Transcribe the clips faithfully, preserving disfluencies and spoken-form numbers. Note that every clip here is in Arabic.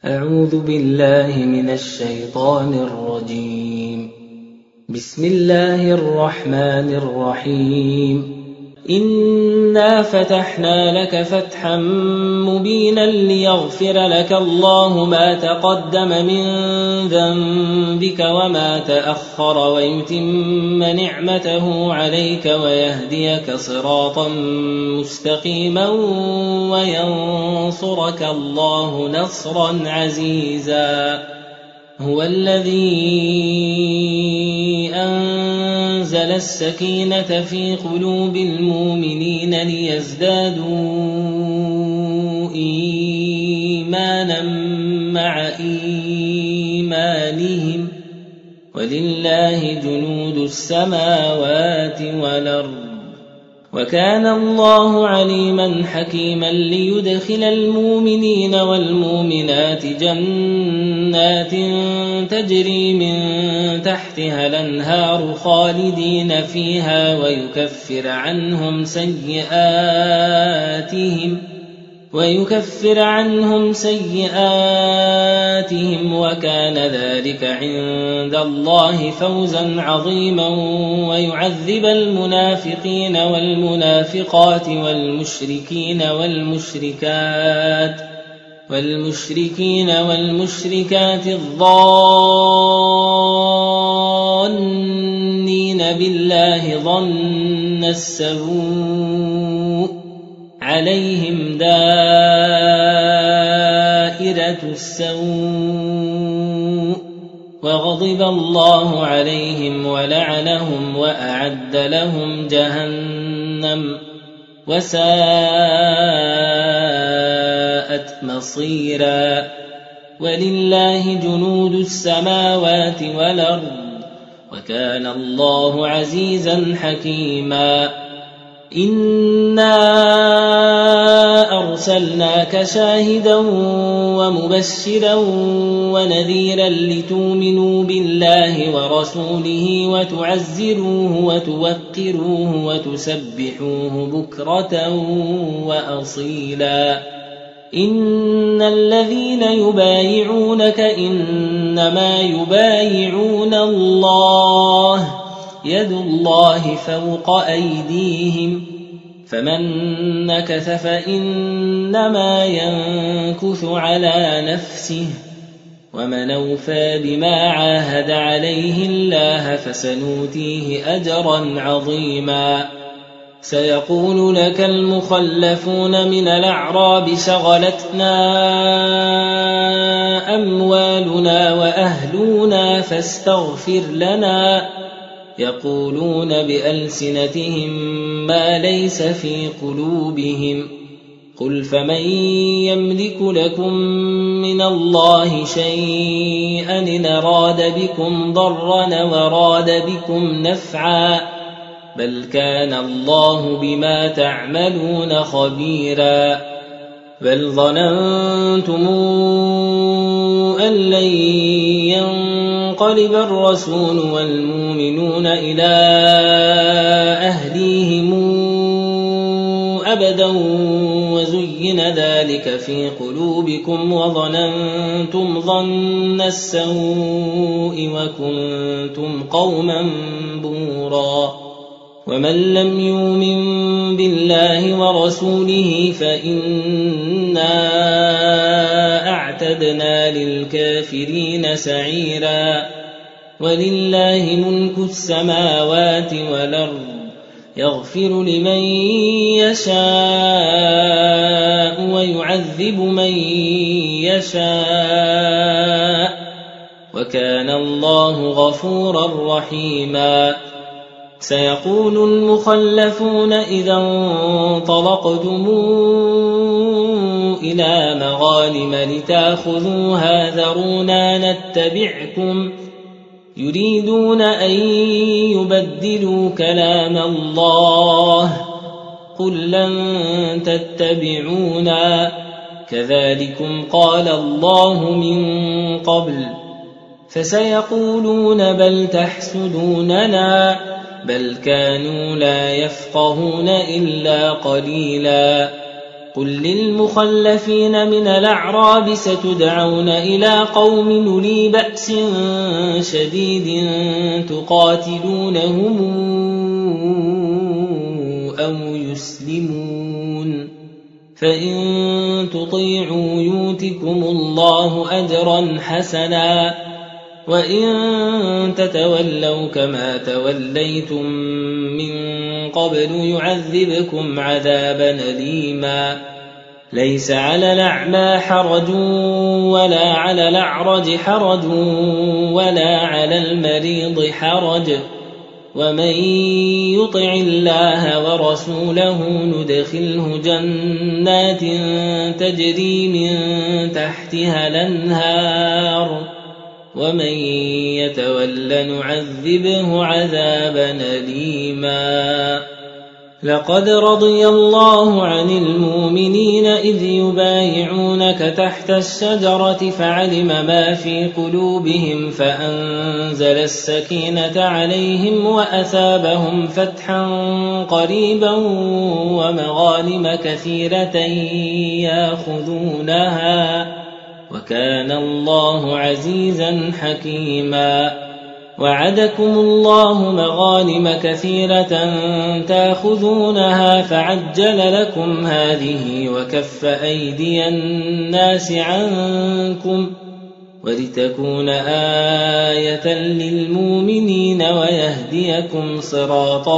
أعوذ بالله من الشيطان الرجيم. بسم الله الرحمن الرحيم. إنا فتحنا لك فتحا مبينا ليغفر لك الله ما تقدم من ذنبك وما تأخر ويتم نعمته عليك ويهديك صراطا مستقيما وينصرك الله نصرا عزيزا. هو الذي أنزل السكينة في قلوب المؤمنين ليزدادوا إيمانا مع إيمانهم ولله جنود السماوات والأرض وكان الله عليما حكيما. ليدخل المؤمنين والمؤمنات جنات تجري من تحتها الأنهار خالدين فيها ويكفر عنهم سيئاتهم ويكفر عنهم سيئاتهم وكان ذلك عند الله فوزا عظيما. ويعذب المنافقين والمنافقات والمشركين والمشركات والمشركين والمشركات الظانين بالله ظن السوء عليهم دائرة السوء وغضب الله عليهم ولعنهم وأعد لهم جهنم وساءت مصيرا. ولله جنود السماوات والأرض وكان الله عزيزا حكيما. إنا أرسلناك شاهدا ومبشرا ونذيرا لتؤمنوا بالله ورسوله وتعزروه وتوقروه وتسبحوه بكرة وأصيلا. إن الذين يبايعونك إنما يبايعون الله يد الله فوق أيديهم فمن نكث فإنما ينكث على نفسه ومن أوفى بما عاهد عليه الله فسنؤتيه أجرا عظيما. سيقول لك المخلفون من الأعراب شغلتنا أموالنا وأهلنا فاستغفر لنا يقولون بألسنتهم ما ليس في قلوبهم قل فمن يملك لكم من الله شيئا إن أراد بكم ضرا وراد بكم نفعا بل كان الله بما تعملون خبيرا. بل ظننتم أن لن ينقلب الرسول والمؤمنون إلى أهليهم أبدا وزين ذلك في قلوبكم وظننتم ظن السوء وكنتم قوما بورا. ومن لم يؤمن بالله ورسوله فإنا أعتدنا للكافرين سعيرا. ولله ملك السماوات والأرض يغفر لمن يشاء ويعذب من يشاء وكان الله غفورا رحيما. سيقول المخلفون إذا انطلقتم إلى مغانم لتأخذوها ذرونا نتبعكم يريدون أن يبدلوا كلام الله قل لن تتبعونا كذلكم قال الله من قبل فسيقولون بل تحسدوننا بل كانوا لا يفقهون إلا قليلا. قل للمخلفين من الأعراب ستدعون إلى قوم أولي بأس شديد تقاتلونهم أو يسلمون فإن تطيعوا يؤتكم الله أجرا حسنا وإن تتولوا كما توليتم من قبل يعذبكم عذابا أليما ليس على الأعمى حرج ولا على الأعرج حرج ولا على المريض حرج ومن يطع الله ورسوله ندخله جنات تجري من تحتها الأنهار ومن يتول نعذبه عذابا أليما لقد رضي الله عن المؤمنين إذ يبايعونك تحت الشجرة فعلم ما في قلوبهم فأنزل السكينة عليهم وأثابهم فتحا قريبا ومغانم كثيرة ياخذونها وكان الله عزيزا حكيما وعدكم الله مغانم كثيرة تاخذونها فعجل لكم هذه وكف أيدي الناس عنكم ولتكون آية للمؤمنين ويهديكم صراطا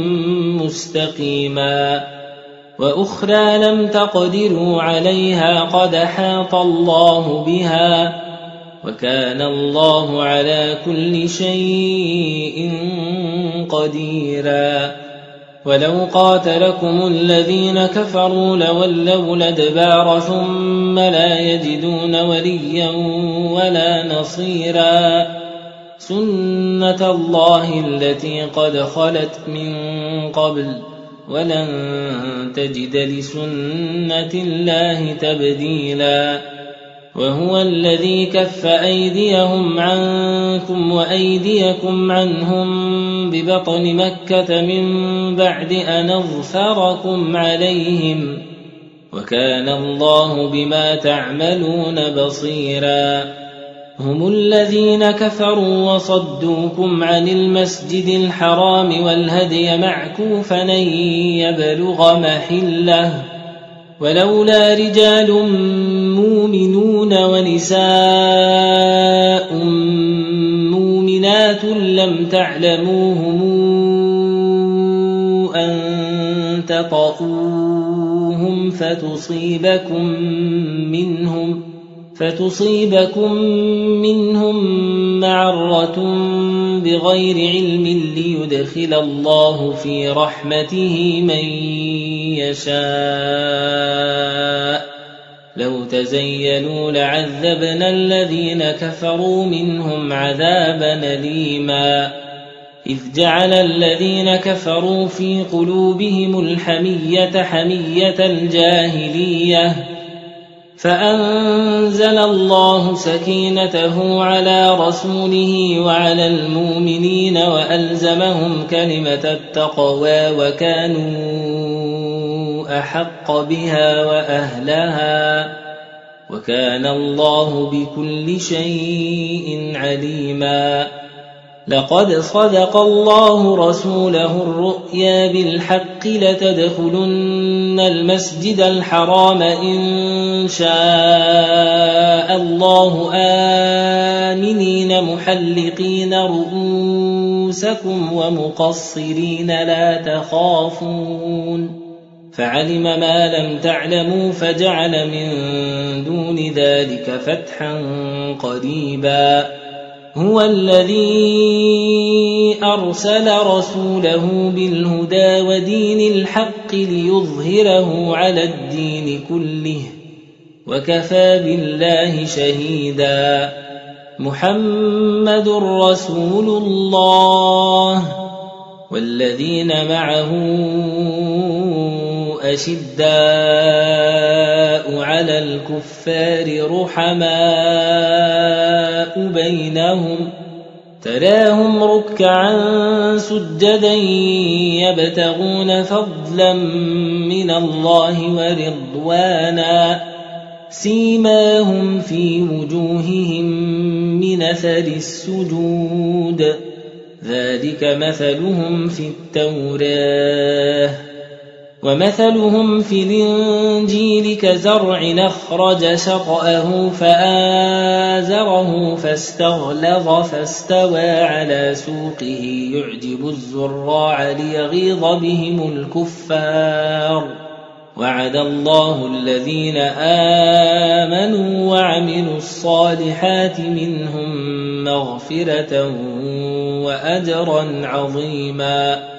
مستقيما وأخرى لم تقدروا عليها قد حاط الله بها وكان الله على كل شيء قديرا ولو قاتلكم الذين كفروا لولوا الأدبار ثم لا يجدون وليا ولا نصيرا سنة الله التي قد خلت من قبل ولن تجد لسنة الله تبديلا وهو الذي كف أيديهم عنكم وأيديكم عنهم ببطن مكة من بعد أن أظفركم عليهم وكان الله بما تعملون بصيرا هم الذين كفروا وصدوكم عن المسجد الحرام والهدي معكوفا أن يبلغ محله ولولا رجال مؤمنون ونساء مؤمنات لم تعلموهم أن تطؤوهم فتصيبكم منهم فتصيبكم منهم معرة بغير علم ليدخل الله في رحمته من يشاء لو تزينوا لعذبنا الذين كفروا منهم عذابا أليما إذ جعل الذين كفروا في قلوبهم الحمية حمية الجاهلية فأنزل الله سكينته على رسوله وعلى المؤمنين وألزمهم كلمة التقوى وكانوا أحق بها وأهلها وكان الله بكل شيء عليما لقد صدق الله رسوله الرؤيا بالحق لتدخلن المسجد الحرام إن شاء الله آمنين محلقين رؤوسكم ومقصرين لا تخافون فعلم ما لم تعلموا فجعل من دون ذلك فتحا قريبا هو الذي أرسل رسوله بالهدى ودين الحق ليظهره على الدين كله وكفى بالله شهيدا محمد رسول الله والذين معه أشداء على الكفار رحماء بينهم تراهم ركعا سجدا يبتغون فضلا من الله ورضوانا سيماهم في وجوههم من أثر السجود ذلك مثلهم في التوراة ومثلهم في الإنجيل كزرع أخرج شطأه فآزره فاستغلظ فاستوى على سوقه يعجب الزراع ليغيظ بهم الكفار وعد الله الذين آمنوا وعملوا الصالحات منهم مغفرة وأجرا عظيما